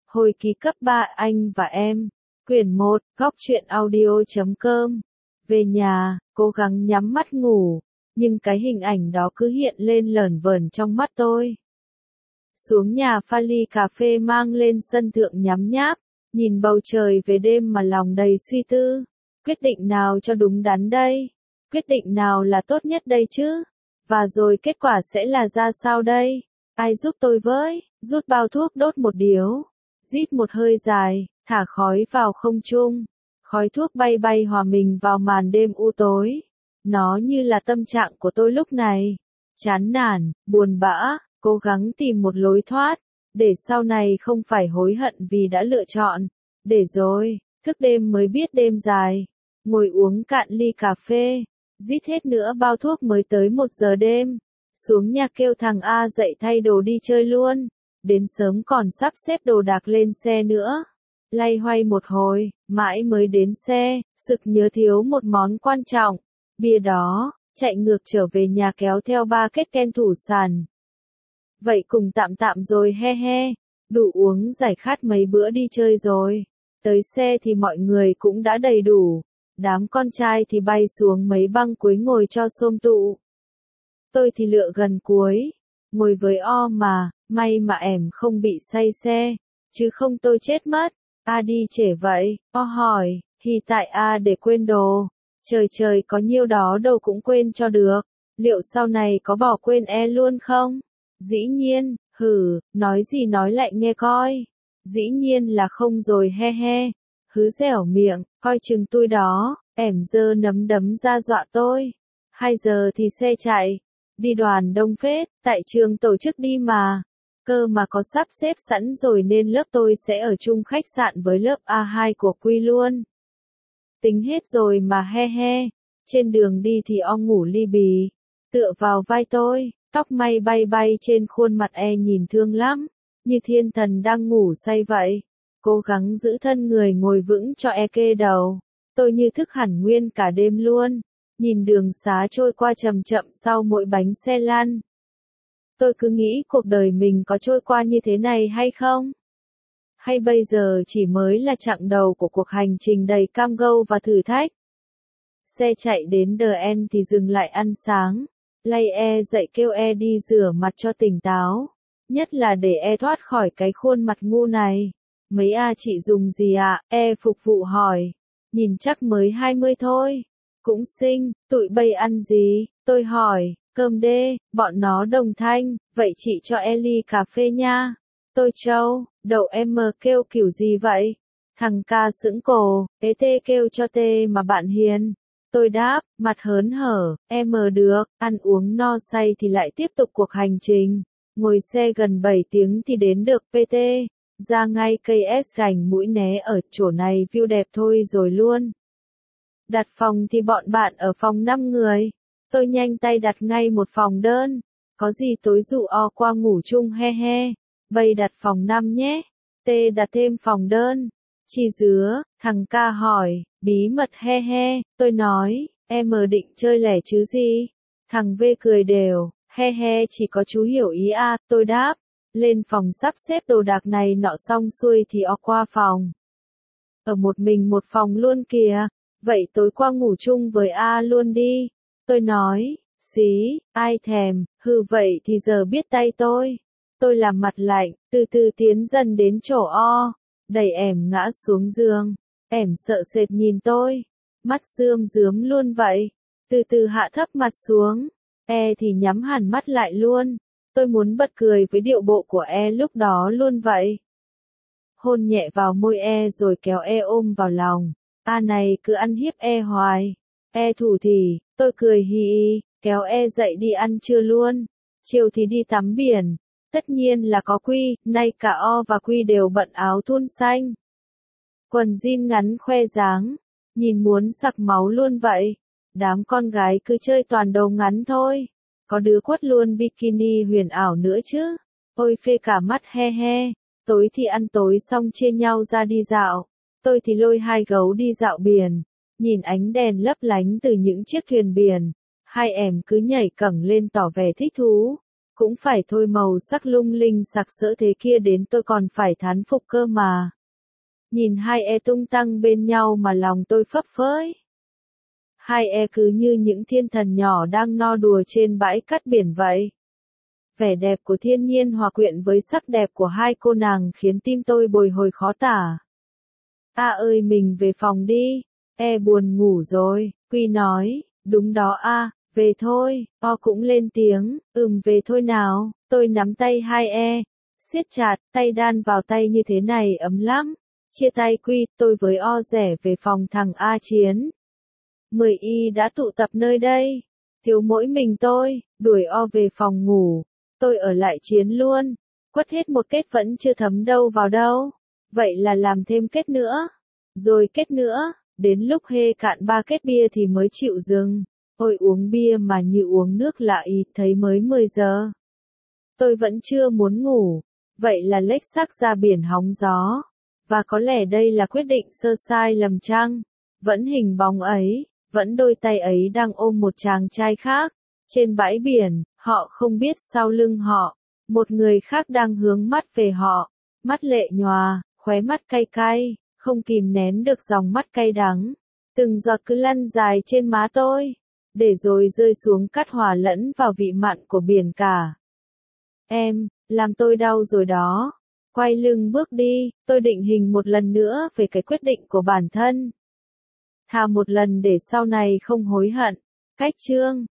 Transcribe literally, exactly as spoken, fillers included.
Hồi ký cấp ba Anh và em. Quyển một, góc truyện audio chấm com. Về nhà, cố gắng nhắm mắt ngủ, nhưng cái hình ảnh đó cứ hiện lên lởn vởn trong mắt tôi. Xuống nhà pha ly cà phê mang lên sân thượng nhắm nháp, nhìn bầu trời về đêm mà lòng đầy suy tư. Quyết định nào cho đúng đắn đây? Quyết định nào là tốt nhất đây chứ? Và rồi kết quả sẽ là ra sao đây? Ai giúp tôi với? Rút bao thuốc đốt một điếu. Rít một hơi dài, thả khói vào không trung. Khói thuốc bay bay hòa mình vào màn đêm u tối. Nó như là tâm trạng của tôi lúc này. Chán nản, buồn bã, cố gắng tìm một lối thoát, để sau này không phải hối hận vì đã lựa chọn. Để rồi, thức đêm mới biết đêm dài. Ngồi uống cạn ly cà phê, rít hết nữa bao thuốc mới tới một giờ đêm. Xuống nhà kêu thằng A dậy thay đồ đi chơi luôn. Đến sớm còn sắp xếp đồ đạc lên xe nữa. Lay hoay một hồi, mãi mới đến xe, sực nhớ thiếu một món quan trọng. Bia đó, chạy ngược trở về nhà kéo theo ba kết ken thủ sàn. Vậy cùng tạm tạm rồi he he, đủ uống giải khát mấy bữa đi chơi rồi. Tới xe thì mọi người cũng đã đầy đủ. Đám con trai thì bay xuống mấy băng cuối ngồi cho xôm tụ. Tôi thì lựa gần cuối, ngồi với O mà, may mà ẻm không bị say xe, chứ không tôi chết mất. A đi trễ vậy, O hỏi, thì tại A để quên đồ. Trời trời có nhiêu đó đâu cũng quên cho được, liệu sau này có bỏ quên E luôn không? Dĩ nhiên, hử, nói gì nói lại nghe coi. Dĩ nhiên là không rồi he he, hứ dẻo miệng, coi chừng tôi đó, ẻm giơ nắm đấm ra dọa tôi. Hai giờ thì xe chạy, đi đoàn đông phết, tại trường tổ chức đi mà. Cơ mà có sắp xếp sẵn rồi nên lớp tôi sẽ ở chung khách sạn với lớp A hai của Quy luôn. Tính hết rồi mà he he, trên đường đi thì O ngủ li bì, tựa vào vai tôi, tóc may bay bay trên khuôn mặt E nhìn thương lắm, như thiên thần đang ngủ say vậy. Cố gắng giữ thân người ngồi vững cho E kê đầu, tôi như thức hẳn nguyên cả đêm luôn, nhìn đường xá trôi qua chậm chậm sau mỗi bánh xe lăn. Tôi cứ nghĩ cuộc đời mình có trôi qua như thế này hay không? Hay bây giờ chỉ mới là chặng đầu của cuộc hành trình đầy cam go và thử thách? Xe chạy đến The End thì dừng lại ăn sáng, lay E dậy kêu E đi rửa mặt cho tỉnh táo, nhất là để E thoát khỏi cái khuôn mặt ngu này. Mấy A chị dùng gì ạ? E phục vụ hỏi, nhìn chắc mới hai mươi thôi. Cũng xinh, tụi bay ăn gì? Tôi hỏi, cơm đê, bọn nó đồng thanh, vậy chị cho E ly cà phê nha. Tôi trâu, đậu em mờ kêu kiểu gì vậy? Thằng ca sững cổ, ế tê kêu cho tê mà bạn hiền. Tôi đáp, mặt hớn hở, em mờ được, ăn uống no say thì lại tiếp tục cuộc hành trình. Ngồi xe gần bảy tiếng thì đến được pê tê, ra ngay cây S gành mũi né ở chỗ này view đẹp thôi rồi luôn. Đặt phòng thì bọn bạn ở phòng năm người. Tôi nhanh tay đặt ngay một phòng đơn. Có gì tối dụ O qua ngủ chung he he. Bây đặt phòng năm nhé. T đặt thêm phòng đơn. Chi dứa, thằng ca hỏi, bí mật he he. Tôi nói, em ở định chơi lẻ chứ gì? Thằng V cười đều, he he chỉ có chú hiểu ý a. Tôi đáp, lên phòng sắp xếp đồ đạc này nọ xong xuôi thì O qua phòng. Ở một mình một phòng luôn kìa. Vậy tối qua ngủ chung với A luôn đi. Tôi nói, xí, ai thèm, hừ vậy thì giờ biết tay tôi. Tôi làm mặt lạnh, từ từ tiến dần đến chỗ O, đẩy ẻm ngã xuống giường. Ẻm sợ sệt nhìn tôi, mắt rơm rớm luôn vậy, từ từ hạ thấp mặt xuống. E thì nhắm hẳn mắt lại luôn. Tôi muốn bật cười với điệu bộ của E lúc đó luôn vậy. Hôn nhẹ vào môi E rồi kéo E ôm vào lòng. A này cứ ăn hiếp E hoài. E thủ thì, tôi cười hì hì, kéo E dậy đi ăn trưa luôn. Chiều thì đi tắm biển. Tất nhiên là có Quy, nay cả O và Quy đều bận áo thun xanh. Quần jean ngắn khoe dáng, nhìn muốn sặc máu luôn vậy. Đám con gái cứ chơi toàn đồ ngắn thôi. Có đứa quất luôn bikini huyền ảo nữa chứ. Ôi phê cả mắt he he. Tối thì ăn tối xong chia nhau ra đi dạo. Tôi thì lôi hai gấu đi dạo biển, nhìn ánh đèn lấp lánh từ những chiếc thuyền biển. Hai ẻm cứ nhảy cẫng lên tỏ vẻ thích thú. cũng phải thôi, màu sắc lung linh sặc sỡ thế kia đến tôi còn phải thán phục cơ mà. Nhìn hai e tung tăng bên nhau mà lòng tôi phấp phới. Hai e cứ như những thiên thần nhỏ đang no đùa trên bãi cát biển vậy. Vẻ đẹp của thiên nhiên hòa quyện với sắc đẹp của hai cô nàng khiến tim tôi bồi hồi khó tả. A ơi, mình về phòng đi, e buồn ngủ rồi. Quy nói, đúng đó a, về thôi. O cũng lên tiếng, ừm về thôi nào. Tôi nắm tay hai e, siết chặt, tay đan vào tay như thế này ấm lắm. Chia tay Quy, tôi với O rẽ về phòng thằng A Chiến. Mười y đã tụ tập nơi đây, thiếu mỗi mình tôi, đuổi O về phòng ngủ. Tôi ở lại Chiến luôn, quất hết một kết vẫn chưa thấm đâu vào đâu. Vậy là làm thêm kết nữa, rồi kết nữa, đến lúc hê cạn ba kết bia thì mới chịu dừng. Ôi uống bia mà như uống nước lạ ý, thấy mới mười giờ. Tôi vẫn chưa muốn ngủ, vậy là lếch xác ra biển hóng gió. Và có lẽ đây là quyết định sơ sai lầm chăng? Vẫn hình bóng ấy, vẫn đôi tay ấy đang ôm một chàng trai khác. Trên bãi biển, họ không biết sau lưng họ, một người khác đang hướng mắt về họ. Mắt lệ nhòa, khóe mắt cay cay, không kìm nén được dòng mắt cay đắng. Từng giọt cứ lăn dài trên má tôi, để rồi rơi xuống cát hòa lẫn vào vị mặn của biển cả. Em, làm tôi đau rồi đó. Quay lưng bước đi, tôi định hình một lần nữa về cái quyết định của bản thân. Thà một lần để sau này không hối hận. Cách chương